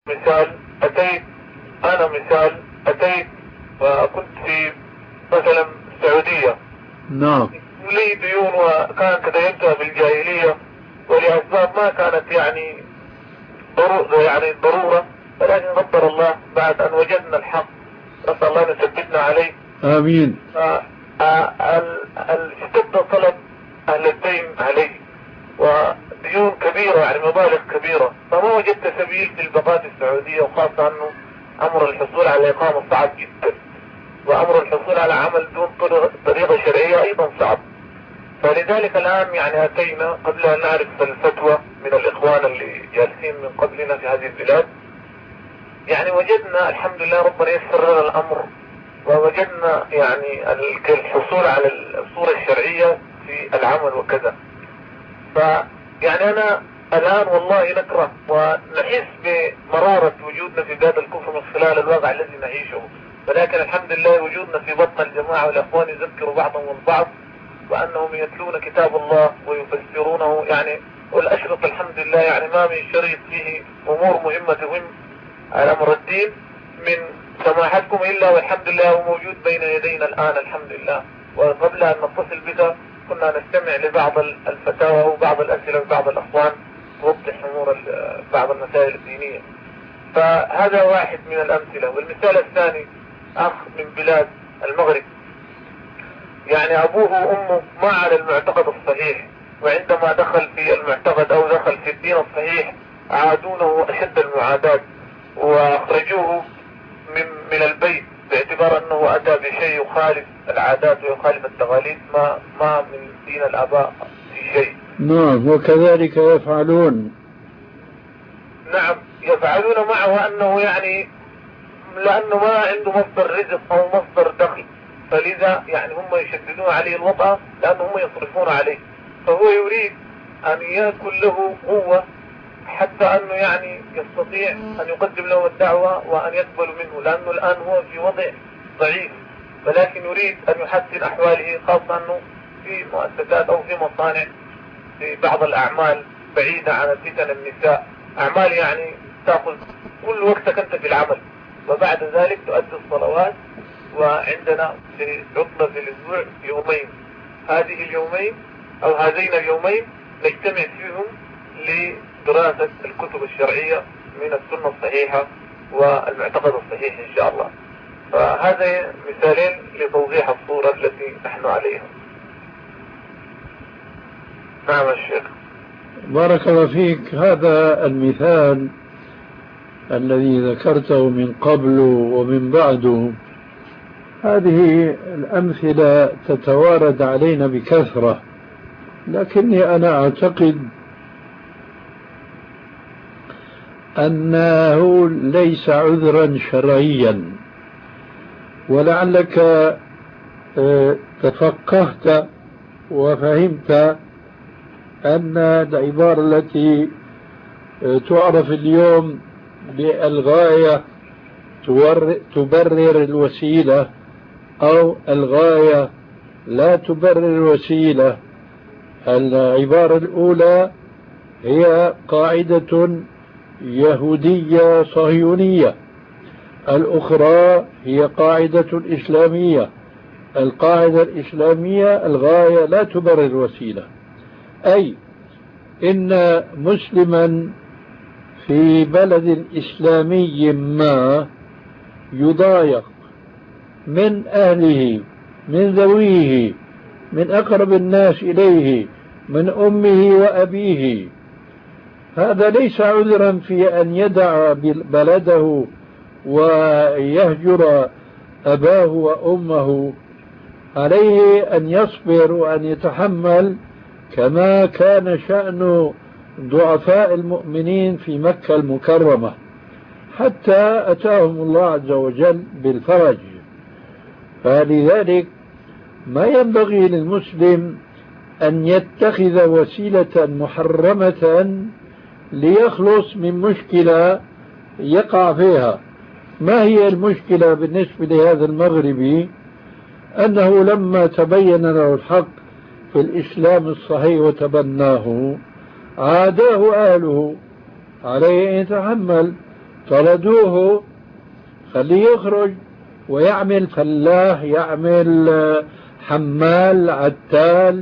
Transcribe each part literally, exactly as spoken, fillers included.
مثال أتيت أنا مثال أتيت وكنت في مثلا السعودية، نعم، لي ديون وكانت تدينتها بالجاهلية ولأسباب ما كانت يعني ضرورة يعني ضرورة، ولكن قدر الله بعد أن وجدنا الحق نسأل الله أن يثبتنا عليه. آمين. اشتد طلب أهل الدين عليه وديون كبيرة يعني مبالغ كبيرة، فما وجدت سبيل في البقاء في السعودية، وخاصة أنه أمر الحصول على إقامة صعب جدا، وأمر الحصول على عمل دون طريقة شرعية أيضا صعب. فلذلك الآن يعني أتينا قبل أن نعرف الفتوى من الإخوان اللي جالسين من قبلنا في هذه البلاد، يعني وجدنا الحمد لله ربنا يسر لنا الأمر، ووجدنا يعني الحصول على الصورة الشرعية في العمل وكذا. فيعني أنا الآن والله نكره ونحس بمرارة وجودنا في بلاد الكفر من خلال الواقع الذي نعيشه، ولكن الحمد لله وجودنا في بطن الجماعة والأخوان يذكروا بعضهم البعض وأنهم يتلون كتاب الله ويفسرونه يعني، والأشرط الحمد لله يعني ما من شريط فيه أمور مهمة تهم على أمر الدين من سماحتكم إلا والحمد لله هو موجود بين يدينا الآن الحمد لله. وقبل أن نتصل بك كنا نستمع لبعض الفتاوى وبعض الأسئلة وبعض الأخوان توضح أمور بعض المسائل الدينية. فهذا واحد من الأمثلة. والمثال الثاني أخ من بلاد المغرب، يعني أبوه وأمه ما على المعتقد الصحيح، وعندما دخل في المعتقد أو دخل في الدين الصحيح عادونه أشد المعاداة وأخرجوه من, من البيت باعتبار أنه أتى بشيء يخالف العادات ويخالف التقاليد ما, ما من دين الآباء في شيء. نعم، وكذلك يفعلون. نعم يفعلون معه أنه يعني لأنه ما عنده مصدر رزق أو مصدر دخل، فلذا يعني هم يشددون عليه الوطأة لأنه هم يصرفون عليه، فهو يريد أن يكون له قوة حتى أنه يعني يستطيع أن يقدم له الدعوة وأن يقبل منه، لأنه الآن هو في وضع ضعيف، ولكن يريد أن يحسن أحواله، خاصة أنه في مؤسسات أو في مصانع في بعض الأعمال بعيدة عن فتن النساء، أعمال يعني تأخذ كل وقتك أنت في العمل، وبعد ذلك تؤدي الصلوات، وعندنا في عطلة في الأسبوع يومين، هذه اليومين أو هذين اليومين نجتمع فيهم لدراسة الكتب الشرعية من السنة الصحيحة والمعتقد الصحيح إن شاء الله. فهذا مثالين لتوضيح الصورة التي نحن عليها. نعم الشيخ. بارك الله فيك. هذا المثال الذي ذكرته من قبل ومن بعده، هذه الأمثلة تتوارد علينا بكثرة، لكني أنا أعتقد أنه ليس عذرا شرعيا، ولعلك تفقهت وفهمت أن العبارة التي تعرف اليوم بالغاية تبرر الوسيلة أو الغاية لا تبرر الوسيلة، العبارة الأولى هي قاعدة يهودية صهيونية، الأخرى هي قاعدة إسلامية. القاعدة الإسلامية الغاية لا تبرر الوسيلة، أي إن مسلما في بلد إسلامي ما يضايق من أهله، من ذويه، من أقرب الناس إليه، من أمه وأبيه، هذا ليس عذرا في أن يدع بلده ويهجر أباه وأمه، عليه أن يصبر وأن يتحمل كما كان شأن ضعفاء المؤمنين في مكة المكرمة حتى أتاهم الله عز وجل بالفرج. فلذلك ما ينبغي للمسلم أن يتخذ وسيلة محرمة ليخلص من مشكلة يقع فيها. ما هي المشكلة بالنسبة لهذا المغربي؟ أنه لما تبين له الحق في الإسلام الصحيح وتبناه عاداه أهله، عليه أن يتحمل. طردوه، خليه يخرج ويعمل فلاح، يعمل حمال، عتال،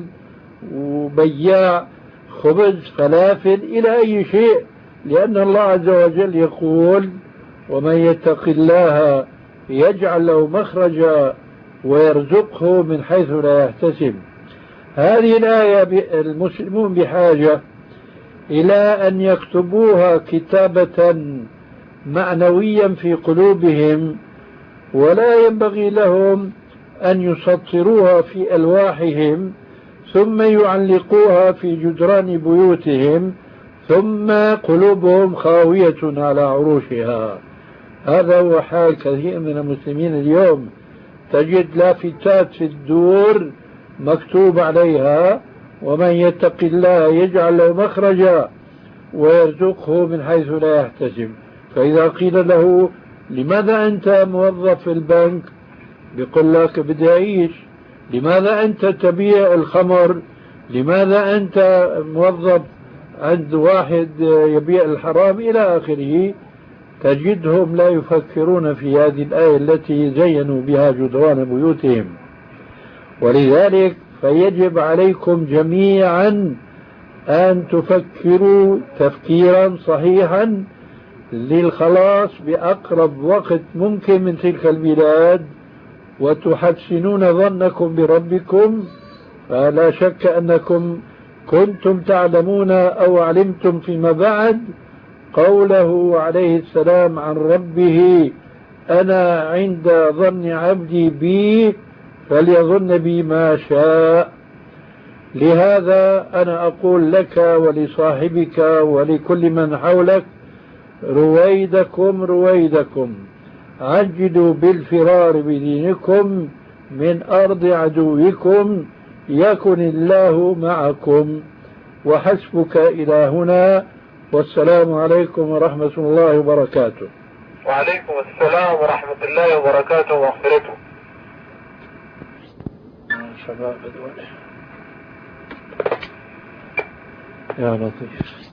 وبياع خبز، فلافل، إلى أي شيء، لأن الله عز وجل يقول: ومن يتق الله يجعل له مخرجا ويرزقه من حيث لا يحتسب. هذه الآية المسلمون بحاجة إلى أن يكتبوها كتابة معنويا في قلوبهم، ولا ينبغي لهم أن يسطروها في ألواحهم ثم يعلقوها في جدران بيوتهم ثم قلوبهم خاوية على عروشها. هذا هو حال كثير من المسلمين اليوم. تجد لافتات في الدور مكتوب عليها: ومن يتق الله يجعل له مخرجا ويرزقه من حيث لا يحتسب. فإذا قيل له: لماذا أنت موظف في البنك؟ بيقول لك: بدي أعيش. لماذا أنت تبيع الخمر؟ لماذا أنت موظف عند واحد يبيع الحرام؟ إلى آخره. تجدهم لا يفكرون في هذه الآية التي زينوا بها جدران بيوتهم. ولذلك فيجب عليكم جميعا أن تفكروا تفكيرا صحيحا للخلاص بأقرب وقت ممكن من تلك البلاد، وتحسنون ظنكم بربكم. فلا شك أنكم كنتم تعلمون أو علمتم فيما بعد قوله عليه السلام عن ربه: أنا عند ظن عبدي بي فليظن بي ما شاء. لهذا أنا أقول لك ولصاحبك ولكل من حولك: رويدكم رويدكم، عجلوا بالفرار بدينكم من أرض عدوكم، يكن الله معكم. وحسبك إلى هنا، والسلام عليكم ورحمة الله وبركاته. وعليكم السلام ورحمة الله وبركاته ومغفرته. شباب يا لطيف.